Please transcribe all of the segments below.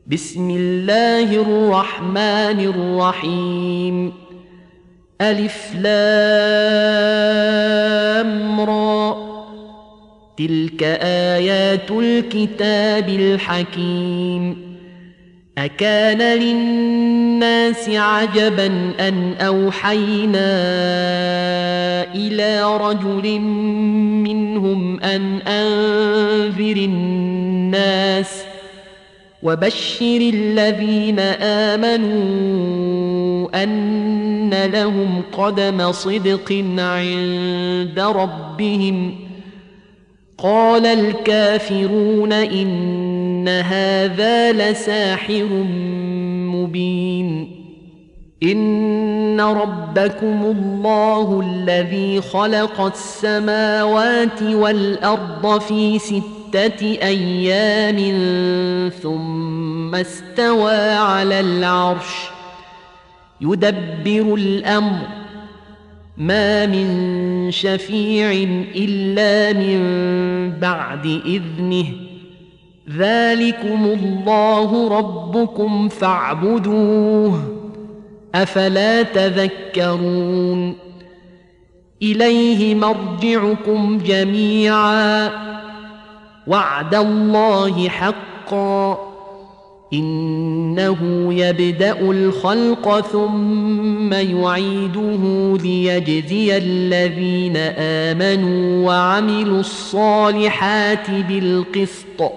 بسم الله الرحمن الرحيم. ألف لام را، تلك آيات الكتاب الحكيم. أكان للناس عجبا أن أوحينا إلى رجل منهم أن أنذر الناس وبشر الذين آمنوا أن لهم قدم صدق عند ربهم. قال الكافرون إن هذا لساحر مبين. إن ربكم الله الذي خلق السماوات والأرض في 6 أيام ثم استوى على العرش يدبر الأمر ما من شفيع إلا من بعد إذنه. ذلكم الله ربكم فاعبدوه أفلا تذكرون. إليه مرجعكم جميعا وعد الله حقا إنه يبدأ الخلق ثم يعيده ليجزي الذين آمنوا وعملوا الصالحات بالقسط،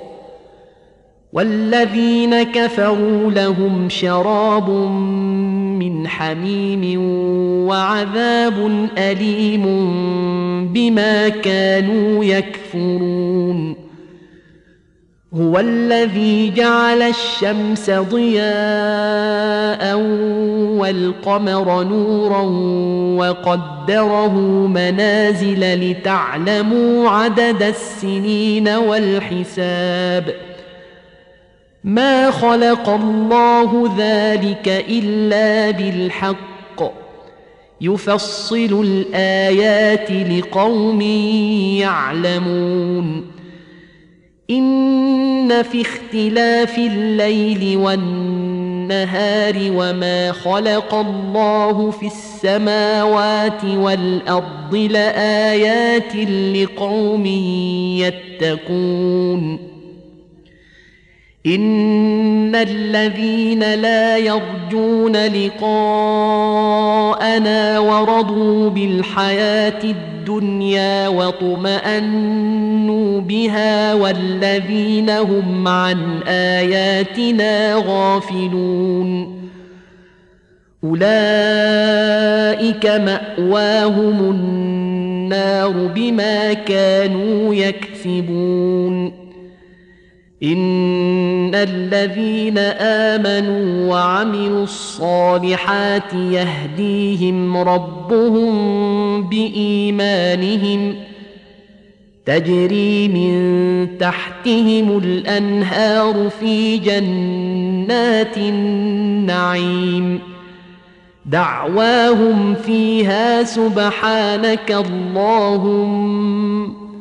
والذين كفروا لهم شراب من حميم وعذاب أليم بما كانوا يكفرون. هو الذي جعل الشمس ضياء والقمر نورا وقدره منازل لتعلموا عدد السنين والحساب. ما خلق الله ذلك إلا بالحق يفصل الآيات لقوم يعلمون. إن في اختلاف الليل والنهار وما خلق الله في السماوات والأرض لآيات لقوم يتقون. إن الذين لا يرجون لقاءنا ورضوا بالحياة الدنيا واطمأنوا بها والذين هم عن آياتنا غافلون أولئك مأواهم النار بما كانوا يكسبون. إن الذين آمنوا وعملوا الصالحات يهديهم ربهم بإيمانهم تجري من تحتهم الأنهار في جنات النعيم دعواهم فيها سبحانك اللهم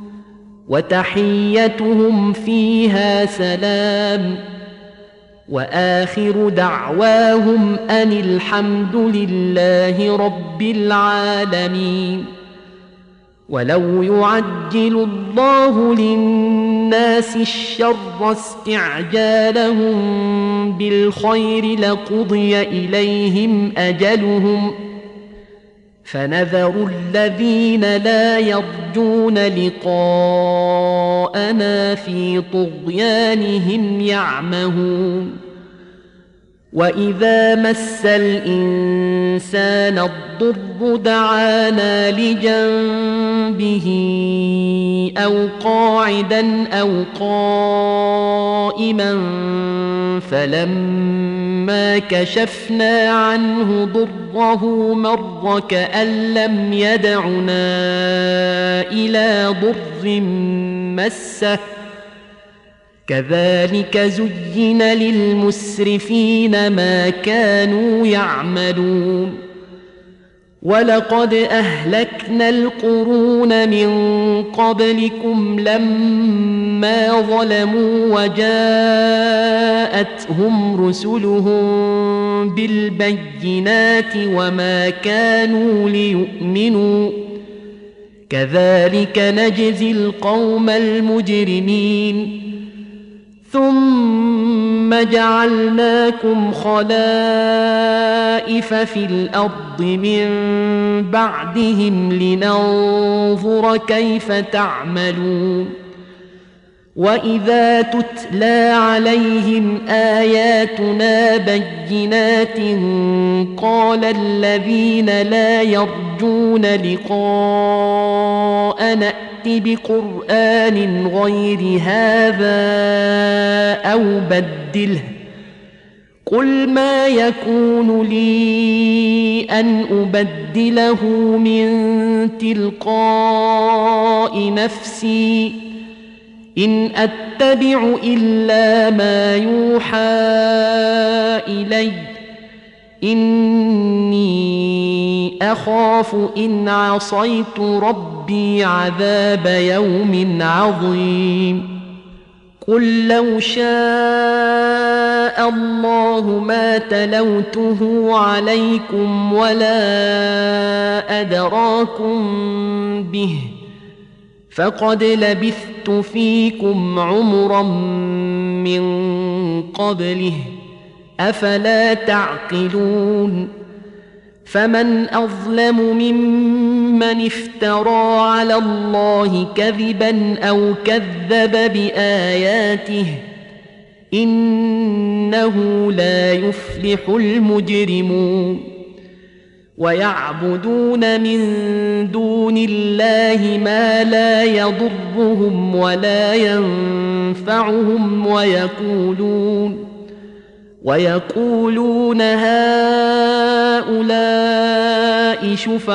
وتحيتهم فيها سلام وآخر دعواهم أن الحمد لله رب العالمين. ولو يعجل الله للناس الشر استعجالهم بالخير لقضي إليهم أجلهم فنذر الذين لا يرجون لقاءنا في طغيانهم يعمهون. وإذا مس الإنسان الضر دعانا لجنبه أو قاعدا أو قائما فلما كشفنا عنه ضره مر كأن لم يدعنا إلى ضر مسه كذلك زين للمسرفين ما كانوا يعملون. ولقد أهلكنا القرون من قبلكم لما ظلموا وجاءتهم رسلهم بالبينات وما كانوا ليؤمنوا كذلك نجزي القوم المجرمين ثم جعلناكم خلائف في الأرض من بعدهم لننظر كيف تعملون وإذا تتلى عليهم آياتنا بينات قال الذين لا يرجون لقاء نأت بقرآن غير هذا أو بدله قل ما يكون لي أن أبدله من تلقاء نفسي إن أتبع إلا ما يوحى إلي إني أخاف إن عصيت ربي عذاب يوم عظيم قل لو شاء الله ما تلوته عليكم ولا أدراكم به فقد لبثت فيكم عمرا من قبله أفلا تعقلون فمن أظلم ممن افترى على الله كذبا أو كذب بآياته إنه لا يفلح المجرمون ويعبدون من دون الله ما لا يضرهم ولا ينفعهم ويقولون هؤلاء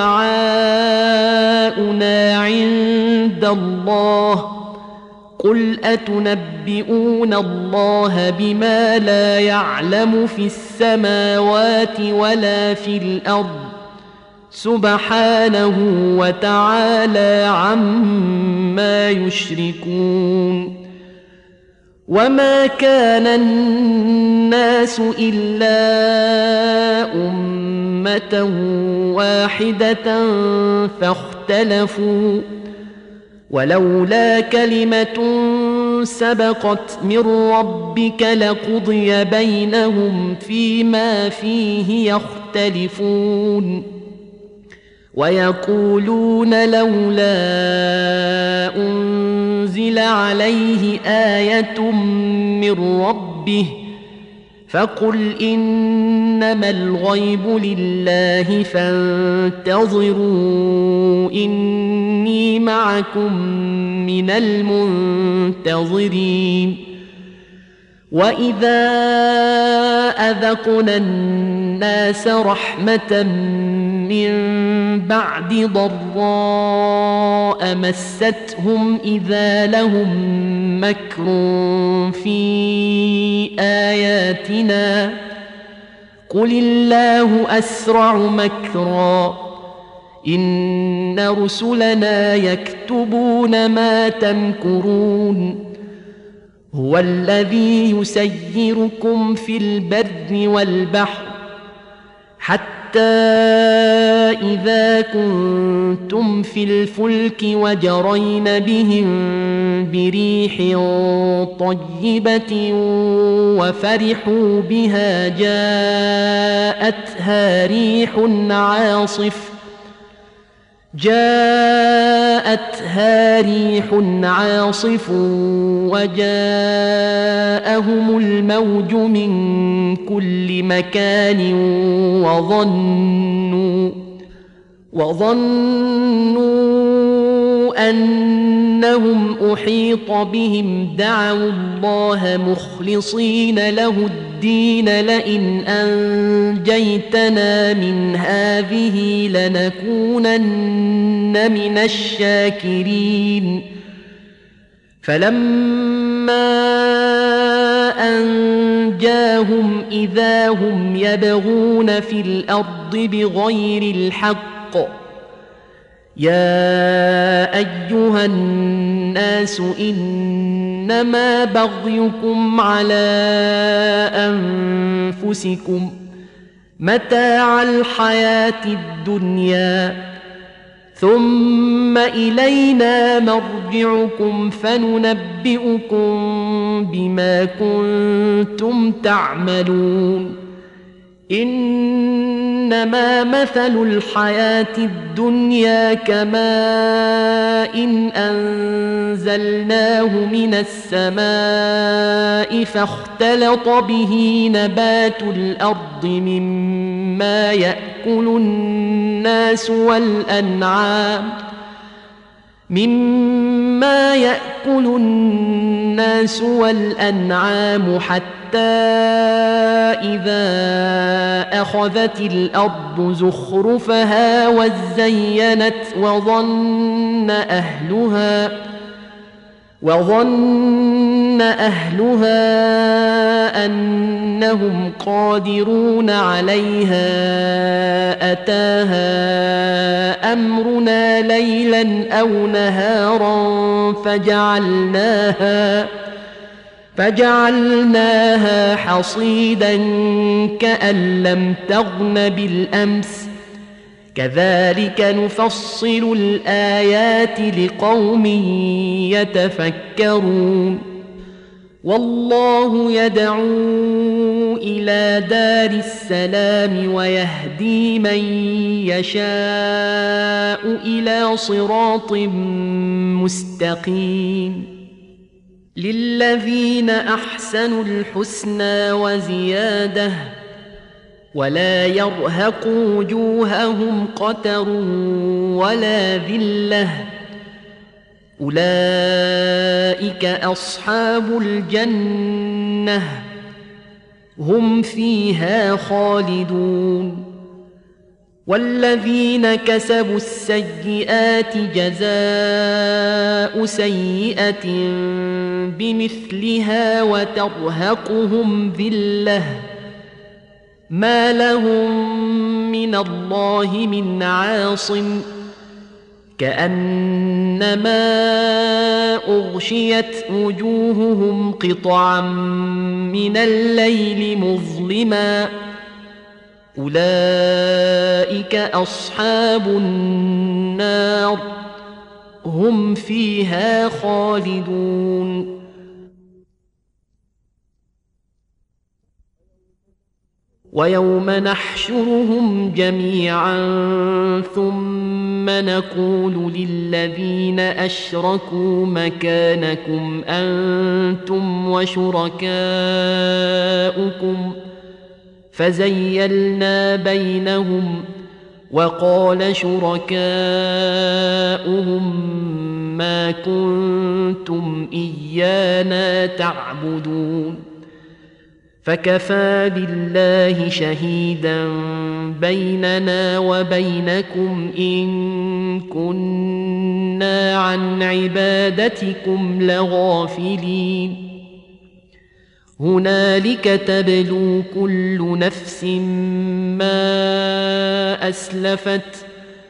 شفعاؤنا عند الله قل أتنبئون الله بما لا يعلم في السماوات ولا في الأرض سبحانه وتعالى عما يشركون وما كان الناس إلا أمة واحدة فاختلفوا ولولا كلمة سبقت من ربك لقضي بينهم فيما فيه يختلفون ويقولون لولا أنزل عليه آية من ربه فقل إنما الغيب لله فانتظروا إني معكم من المنتظرين وإذا أذقنا الناس رحمة من بعد ضراء مستهم إذا لهم مكر في آياتنا قل الله أسرع مكرا إن رسلنا يكتبون ما تمكرون هو الذي يسيركم في البر والبحر حتى إذا كنتم في الفلك وجرين بهم بريح طيبة وفرحوا بها جاءتها ريح عاصف وجاءهم الموج من كل مكان وظنوا أنهم أحيط بهم دعوا الله مخلصين له الدين لئن أنجيتنا من هذه لنكونن من الشاكرين فلما أنجاهم إذا هم يبغون في الأرض بغير الحق يا أيها الناس إنما بغيكم على أنفسكم متاع الحياة الدنيا ثم إلينا مرجعكم فننبئكم بما كنتم تعملون إنما مثل الحياة الدنيا كماء أنزلناه من السماء فاختلط به نبات الأرض مما يأكل الناس والأنعام حتى إذا أخذت الأرض زخرفها وزينت وظن أهلها أنهم قادرون عليها أتاها أمرنا ليلا أو نهارا فجعلناها حصيدا كأن لم تغن بالأمس كذلك نفصل الآيات لقوم يتفكرون والله يدعو إلى دار السلام ويهدي من يشاء إلى صراط مستقيم للذين أحسنوا الحسنى وزيادة ولا يرهق وجوههم قتر ولا ذلة أولئك أصحاب الجنة هم فيها خالدون والذين كسبوا السيئات جزاء سيئة بمثلها وترهقهم ذلة ما لهم من الله من عاصم كأنما أغشيت وجوههم قطعا من الليل مظلما أولئك أصحاب النار هم فيها خالدون ويوم نحشرهم جميعا ثم نقول للذين أشركوا مكانكم أنتم وشركاؤكم فزيلنا بينهم وقال شركاؤهم ما كنتم إيانا تعبدون فكفى بالله شهيدا بيننا وبينكم إن كنا عن عبادتكم لغافلين هنالك تبلو كل نفس ما أسلفت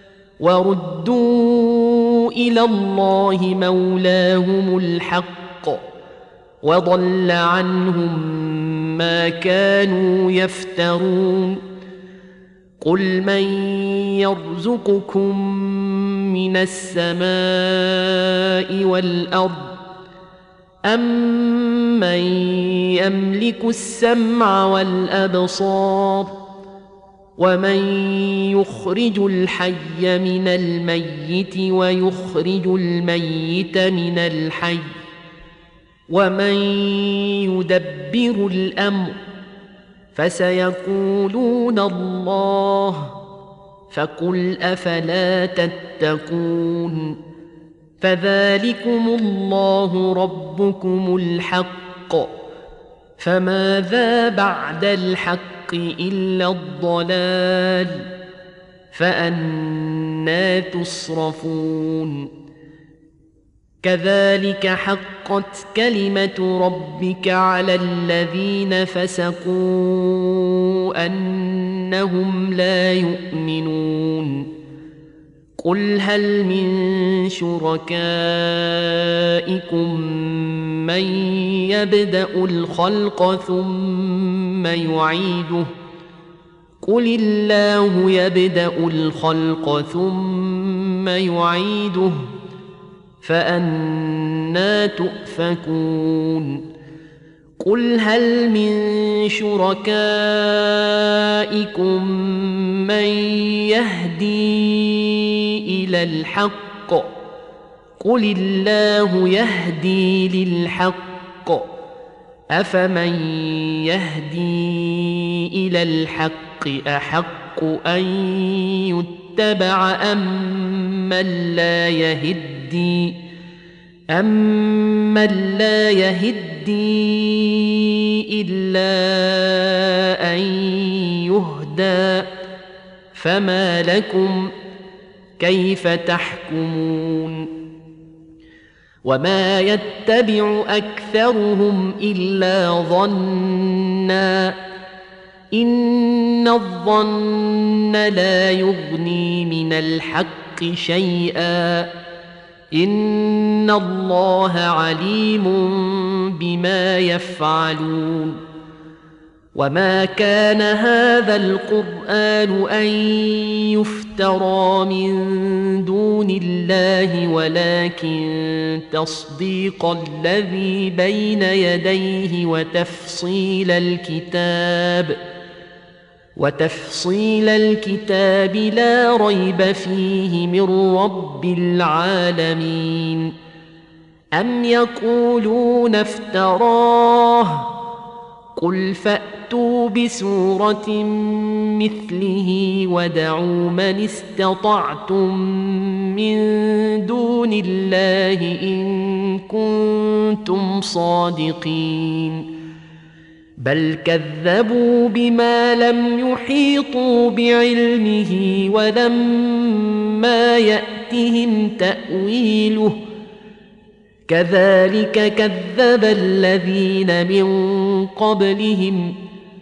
وردوا إلى الله مولاهم الحق وضل عنهم ما كانوا يفترون قل من يرزقكم من السماء والأرض أَمَّن يملك السمع والأبصار ومن يخرج الحي من الميت ويخرج الميت من الحي ومن يدبر الأمر فسيقولون الله فقل أفلا تتقون فذلكم الله ربكم الحق فماذا بعد الحق إلا الضلال فأنى تصرفون كذلك حقت كلمة ربك على الذين فسقوا أنهم لا يؤمنون قل هل من شركائكم من يبدأ الخلق ثم يعيده قل الله يبدأ الخلق ثم يعيده فأنى تؤفكون قل هل من شركائكم من يهدي إلى الحق قل الله يهدي للحق أفمن يهدي إلى الحق أحق أن يتبع أمن لا يهدي إلا أن يهدى فما لكم كيف تحكمون وما يتبع أكثرهم إلا ظنا إن الظن لا يغني من الحق شيئا إن الله عليم بما يفعلون وما كان هذا القرآن أن يفترى من دون الله ولكن تصديق الذي بين يديه وتفصيل الكتاب لا ريب فيه من رب العالمين أم يقولون افتراه قل فأتوا بسورة مثله ودعوا من استطعتم من دون الله إن كنتم صادقين بل كذبوا بما لم يحيطوا بعلمه ولما يأتهم تأويله كذلك كذب الذين من قبلهم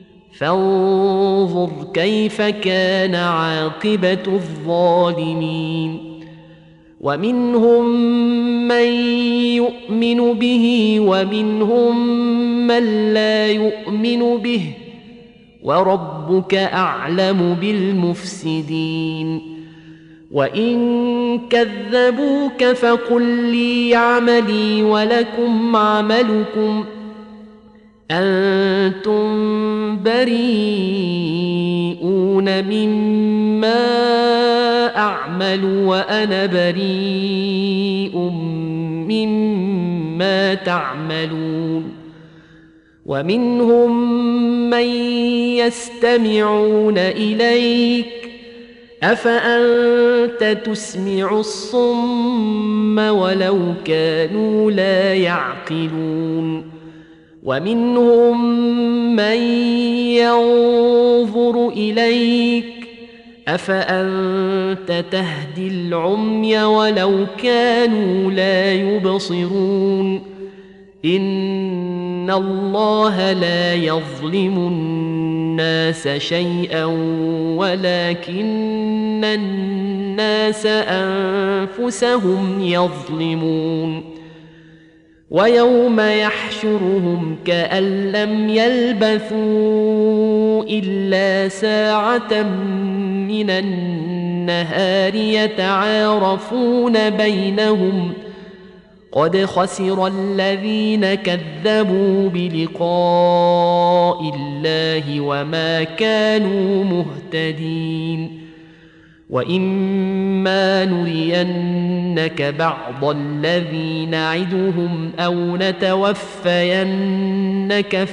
فانظر كيف كان عاقبة الظالمين ومنهم من يؤمن به ومنهم من لا يؤمن به وربك أعلم بالمفسدين وإن كذبوك فقل لي عملي ولكم عملكم أنتم بريئون مما أعمل وأنا بريء مما تعملون ومنهم من يستمعون إليك أفأنت تسمع الصم ولو كانوا لا يعقلون ومنهم من ينظر إليك أفأنت تهدي العمي ولو كانوا لا يبصرون إن الله لا يظلم الناس شيئا ولكن الناس أنفسهم يظلمون ويوم يحشرهم كأن لم يلبثوا إلا ساعة من النهار يتعارفون بينهم قد خسر الذين كذبوا بلقاء الله وما كانوا مهتدين وإما نرينك بعض الذي نعدهم أو نتوفينك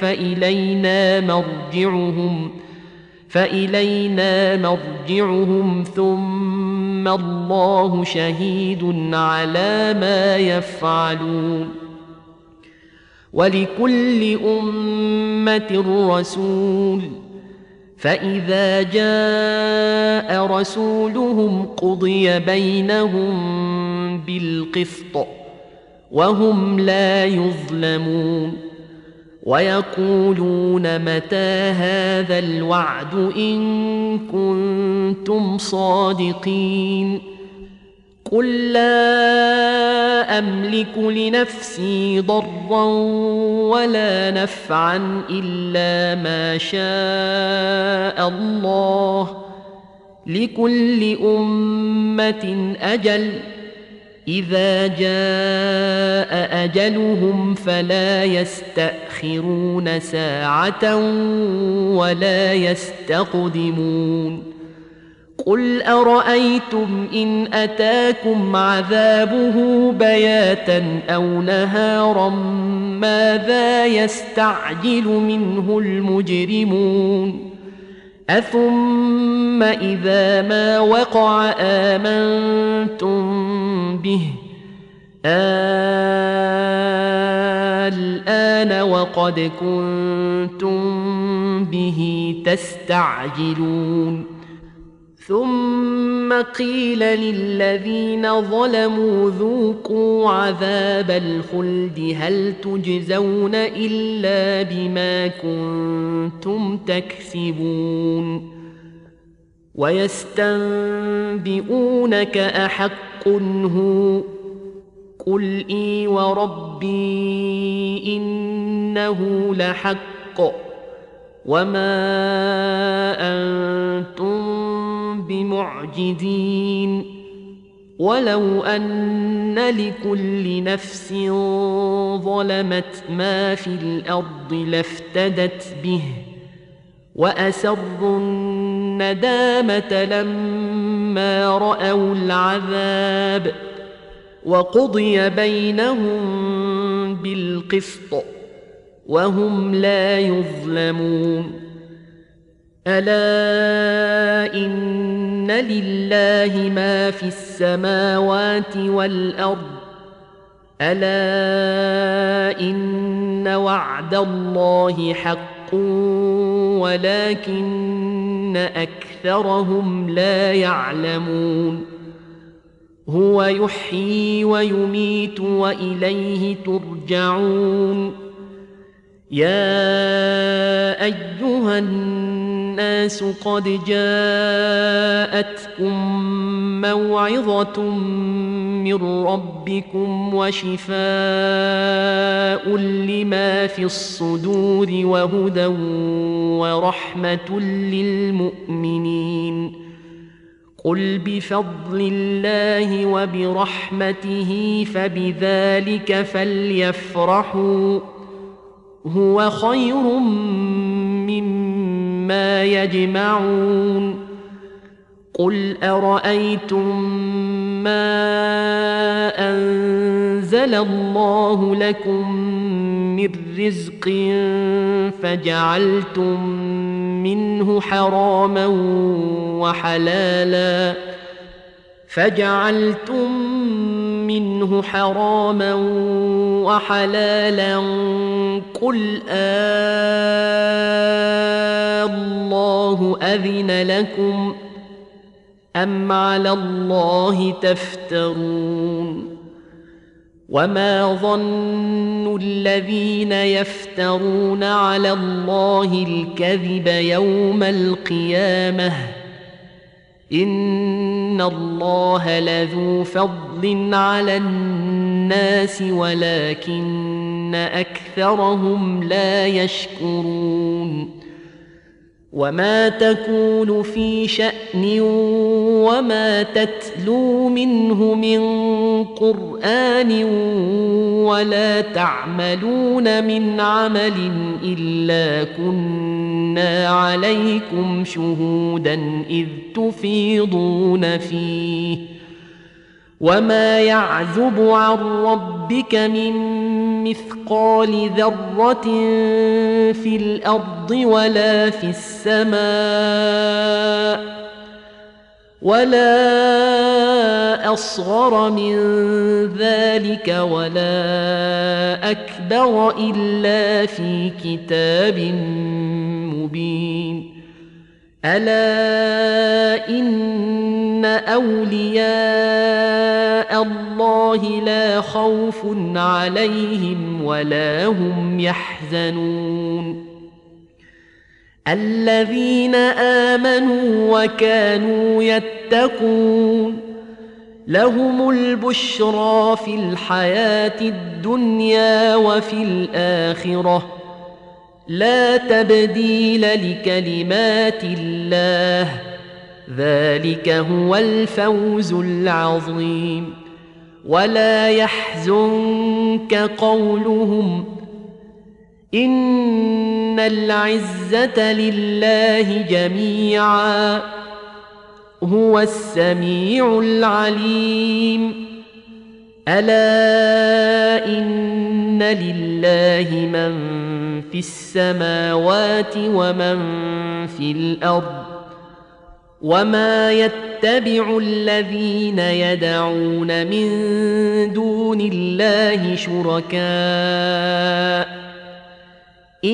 فإلينا مرجعهم ثم الله شهيد على ما يفعلون ولكل أمة رسول فإذا جاء رسولهم قضي بينهم بالقسط وهم لا يظلمون ويقولون متى هذا الوعد إن كنتم صادقين قل لا أملك لنفسي ضرا ولا نفعا إلا ما شاء الله، لكل أمة أجل، إذا جاء أجلهم فلا يستأخرون ساعة ولا يستقدمون. قل أرأيتم إن أتاكم عذابه بياتا أو نهارا ماذا يستعجل منه المجرمون؟ أثم إذا ما وقع آمنتم به الآن وقد كنتم به تستعجلون. ثم قيل للذين ظلموا ذوقوا عذاب الخلد هل تجزون إلا بما كنتم تكسبون. ويستنبئونك أحق هو؟ قل إي وربي إنه لحق وما أنتم بمعجزين. ولو أن لكل نفس ظلمت ما في الأرض لافتدت به وأسروا الندامة لما رأوا العذاب وقضي بينهم بالقسط وهم لا يظلمون. ألا إن لله ما في السماوات والأرض، ألا إن وعد الله حق ولكن أكثرهم لا يعلمون. هو يحيي ويميت وإليه ترجعون. يا أيها الناس قد جاءتكم موعظة من ربكم وشفاء لما في الصدور وهدى ورحمة للمؤمنين. قل بفضل الله وبرحمته فبذلك فليفرحوا هو خير مما يجمعون. قل أرأيتم ما أنزل الله لكم من رزق فجعلتم منه حراما وحلالا قل الله أذن لكم أم على الله تفترون؟ وما ظن الذين يفترون على الله الكذب يوم القيامة إن الله لذو فضل على الناس ولكن أكثرهم لا يشكرون. وما تكون في شأن وما تتلو منه من قرآن ولا تعملون من عمل إلا كنا عليكم شهودا إذ تفيضون فيه وما يعزب عن ربك من مثقال ذرة في الأرض ولا في السماء ولا أصغر من ذلك ولا أكبر إلا في كتاب مبين. ألا إن أولياء الله لا خوف عليهم ولا هم يحزنون الذين آمنوا وكانوا يتقون لهم البشرى في الحياة الدنيا وفي الآخرة لا تبديل لكلمات الله ذلك هو الفوز العظيم ولا يحزنك قولهم إن العزة لله جميعا هو السميع العليم ألا إن لله من في السماوات ومن في الأرض وما يتبع الذين يدعون من دون الله شركاء إن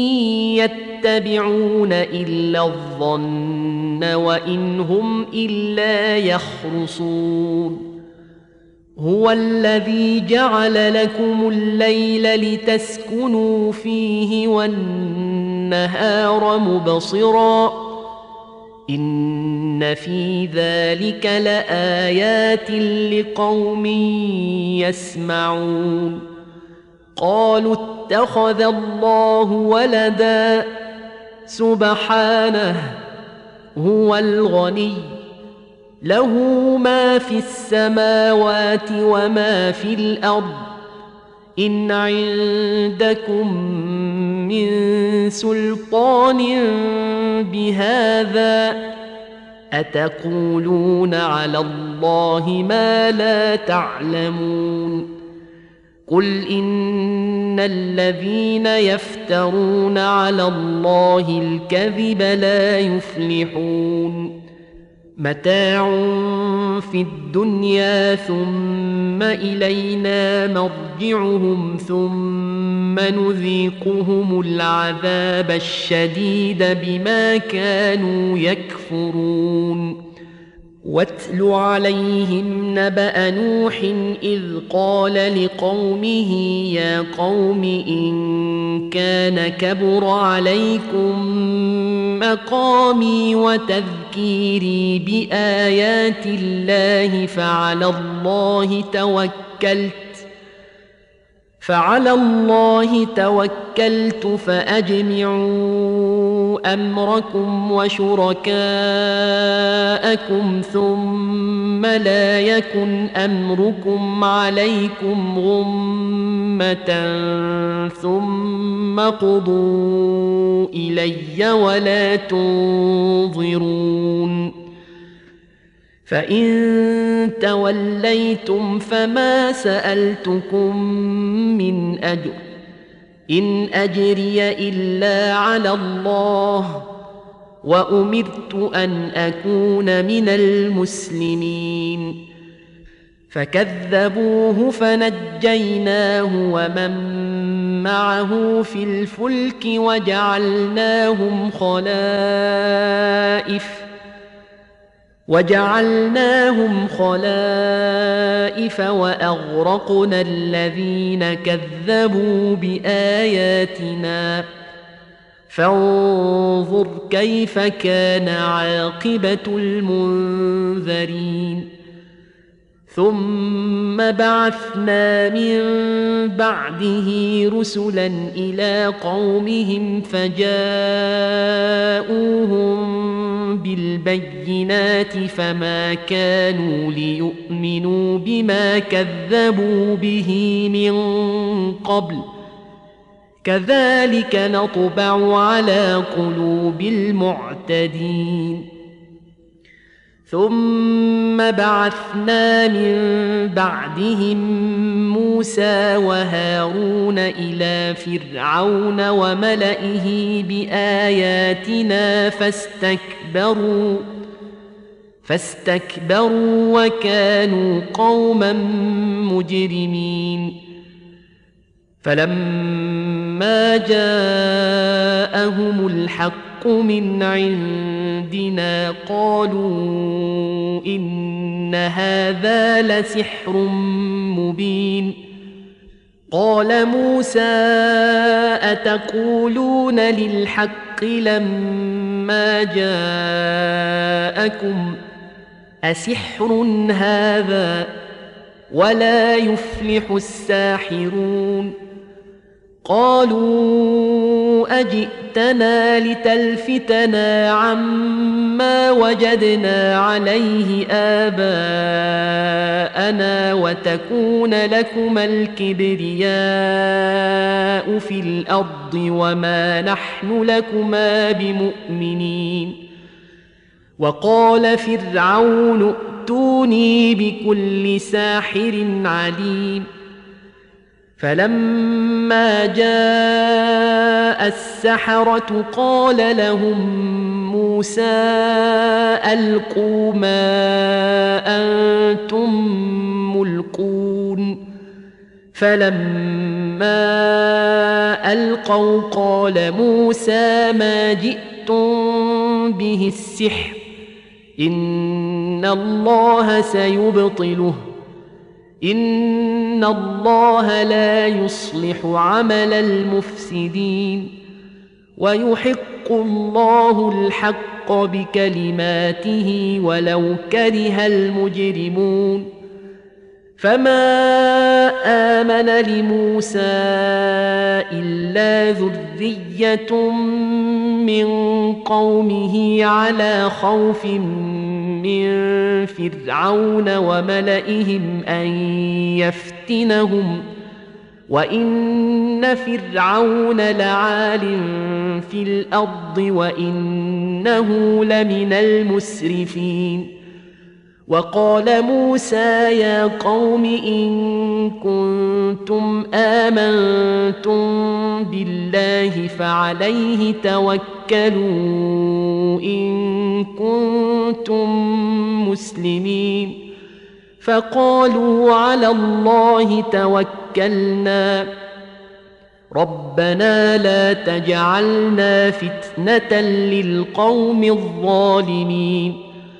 يتبعون إلا الظن وإن هم إلا يخرصون هو الذي جعل لكم الليل لتسكنوا فيه والنهار مبصرا إن في ذلك لآيات لقوم يسمعون قالوا اتخذ الله ولدا سبحانه هو الغني له ما في السماوات وما في الأرض إن عندكم من سلطان بهذا أتقولون على الله ما لا تعلمون قل إن الذين يفترون على الله الكذب لا يفلحون متاع في الدنيا ثم إلينا مرجعهم ثم نذيقهم العذاب الشديد بما كانوا يكفرون واتل عليهم نبأ نوح إذ قال لقومه يا قوم إن كان كبر عليكم مقامي وتذكيري بآيات الله فعلى الله توكلت فأجمعوا أمركم وشركاءكم ثم لا يكن أمركم عليكم غمة ثم قضوا إلي ولا تنظرون فإن توليتم فما سألتكم من أجر إن أجري إلا على الله وأمرت أن أكون من المسلمين فكذبوه فنجيناه ومن معه في الفلك وجعلناهم خلائف وأغرقنا الذين كذبوا بآياتنا فانظر كيف كان عاقبة المنذرين ثم بعثنا من بعده رسلا إلى قومهم فجاءوهم بالبينات فما كانوا ليؤمنوا بما كذبوا به من قبل كذلك نطبع على قلوب المعتدين ثم بعثنا من بعدهم موسى وهارون إلى فرعون وملئه بآياتنا فاستكبروا وكانوا قوما مجرمين فلما جاءهم الحق من عندنا قالوا إن هذا لسحر مبين قال موسى أتقولون للحق لما جاءكم أسحر هذا ولا يفلح الساحرون قالوا أجئتنا لتلفتنا عما وجدنا عليه آباءنا وتكون لكما الكبرياء في الأرض وما نحن لكما بمؤمنين وقال فرعون ائتوني بكل ساحر عليم فلما جاء السحرة قال لهم موسى ألقوا ما أنتم ملقون فلما ألقوا قال موسى ما جئتم به السحر إن الله سيبطله إن الله لا يصلح عمل المفسدين ويحق الله الحق بكلماته ولو كره المجرمون فما آمن لموسى إلا ذرية من قومه على خوف من فرعون وملئهم أن يفتنهم وإن فرعون لعال في الأرض وإنه لمن المسرفين وقال موسى يا قوم إن كنتم آمنتم بالله فعليه توكلوا إن كنتم مسلمين فقالوا على الله توكلنا ربنا لا تجعلنا فتنة للقوم الظالمين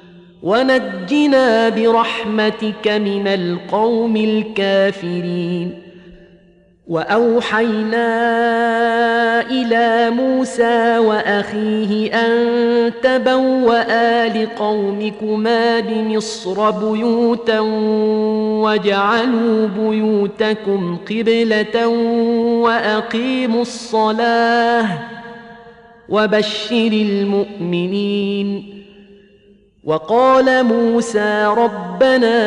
ونجنا برحمتك من القوم الكافرين وأوحينا إلى موسى وأخيه أن تبوأ لقومكما بمصر بيوتا واجعلوا بيوتكم قبلة وأقيموا الصلاة وبشر المؤمنين وقال موسى ربنا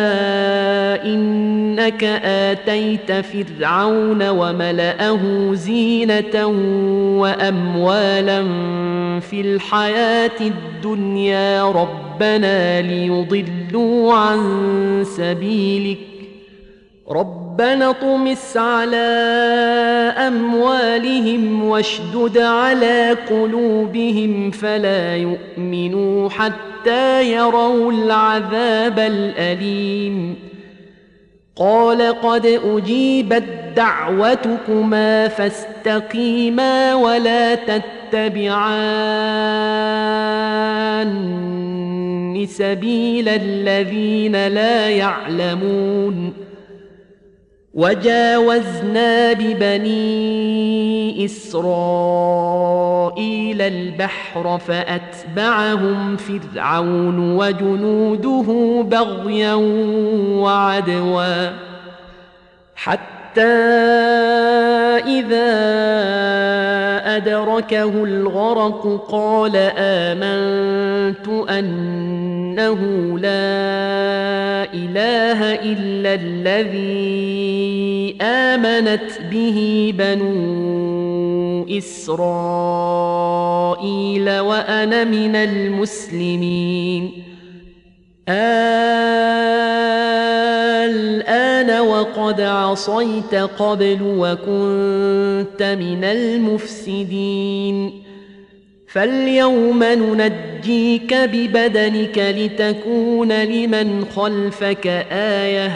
إنك آتيت فرعون وملأه زينة وأموالا في الحياة الدنيا ربنا ليضلوا عن سبيلك ربنا اطمس على أموالهم واشدد على قلوبهم فلا يؤمنوا حتى يروا العذاب الأليم قال قد أجيبت دعوتكما فاستقيما ولا تتبعان سبيل الذين لا يعلمون وجاوزنا ببني إسرائيل البحر فأتبعهم فرعون وجنوده بغيا وعدوا حتى إذا أدركه الغرق قال آمنت أنه لا إله إلا الذي آمنت به بنو إسرائيل وأنا من المسلمين الآن وقد عصيت قبل وكنت من المفسدين فاليوم ننجيك ببدنك لتكون لمن خلفك آية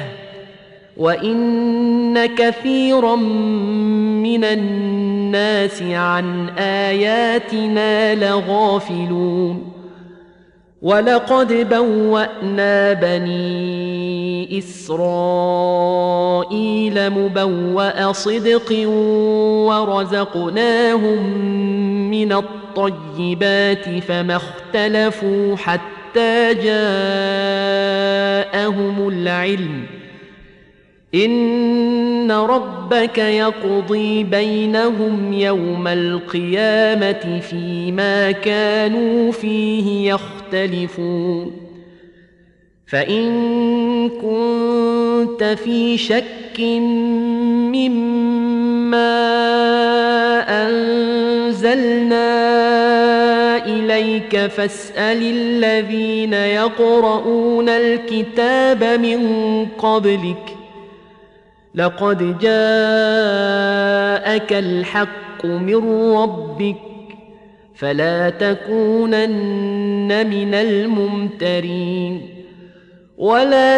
وإن كثيرا من الناس عن آياتنا لغافلون ولقد بوأنا بني إسرائيل مبوأ صدق ورزقناهم من الطيبات فما اختلفوا حتى حتى جاءهم العلم إن ربك يقضي بينهم يوم القيامة فيما كانوا فيه يختلفون فإن كنت في شك مما أنزلنا إليك فاسأل الذين يقرؤون الكتاب من قبلك لقد جاءك الحق من ربك فلا تكونن من الممترين ولا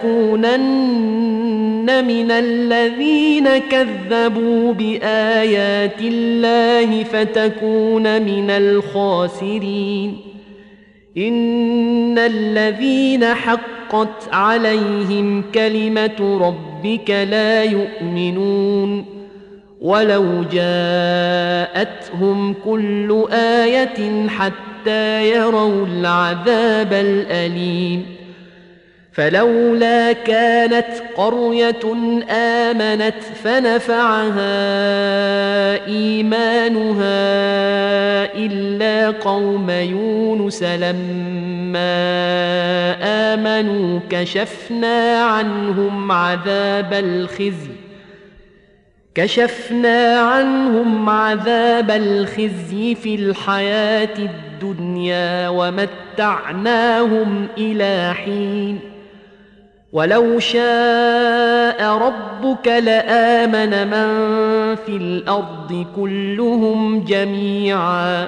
تكونن من الذين كذبوا بآيات الله فتكون من الخاسرين إن الذين حقت عليهم كلمة ربك لا يؤمنون ولو جاءتهم كل آية حتى يروا العذاب الأليم فلولا كانت قرية آمنت فنفعها إيمانها إلا قوم يونس لما آمنوا كشفنا عنهم عذاب الخزي في الحياة الدنيا ومتعناهم إلى حين ولو شاء ربك لآمن من في الأرض كلهم جميعا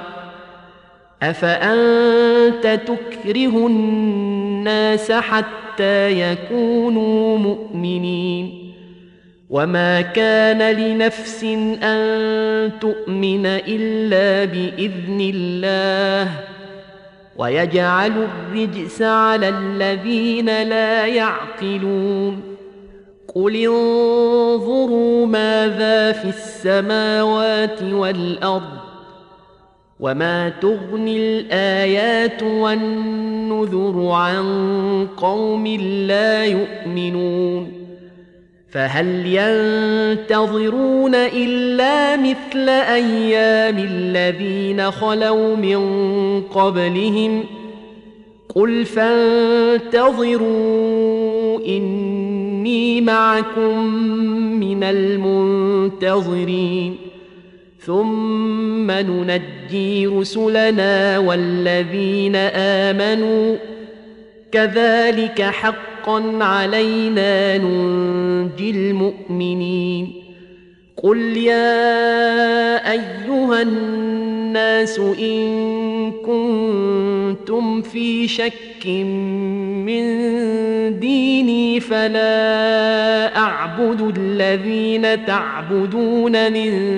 أفأنت تكره الناس حتى يكونوا مؤمنين وما كان لنفس أن تؤمن إلا بإذن الله ويجعل الرجس على الذين لا يعقلون قل انظروا ماذا في السماوات والأرض وما تغني الآيات والنذر عن قوم لا يؤمنون فهل ينتظرون إلا مثل أيام الذين خلوا من قبلهم قل فانتظروا إني معكم من المنتظرين ثم ننجي رسلنا والذين آمنوا كذلك حقا علينا ننجي المؤمنين قل يا أيها الناس إن كنتم في شك من ديني فلا أعبد الذين تعبدون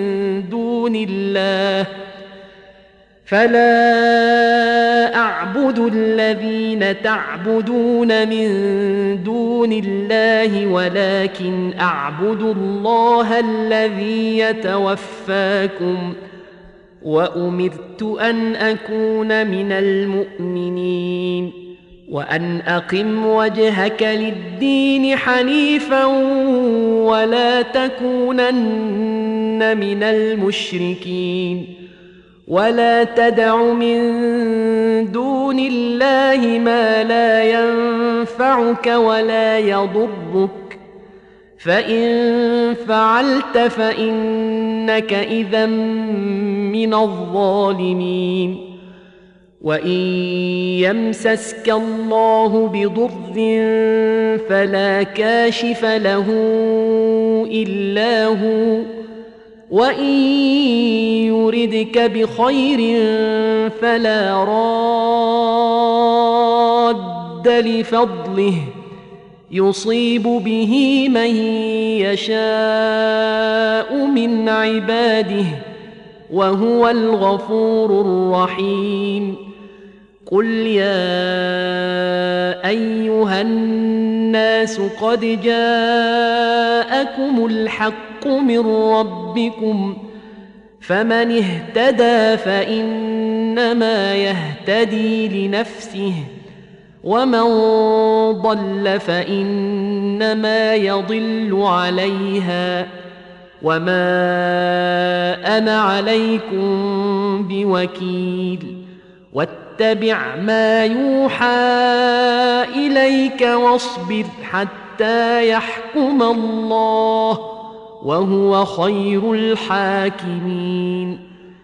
من دون الله ولكن أعبد الله الذي يتوفاكم وأمرت أن أكون من المؤمنين وأن أقم وجهك للدين حنيفا ولا تكونن من المشركين ولا تدع من دون الله ما لا ينفعك ولا يضرك فإن فعلت فإنك إذا من الظالمين وإن يمسسك الله بضر فلا كاشف له إلا هو وإن يردك بخير فلا راد لفضله يصيب به من يشاء من عباده وهو الغفور الرحيم قل يا أيها الناس قد جاءكم الحق من ربكم فمن اهتدى فإنما يهتدي لنفسه ومن ضل فإنما يضل عليها وما أنا عليكم بوكيل واتبع ما يوحى إليك واصبر حتى يحكم الله وهو خير الحاكمين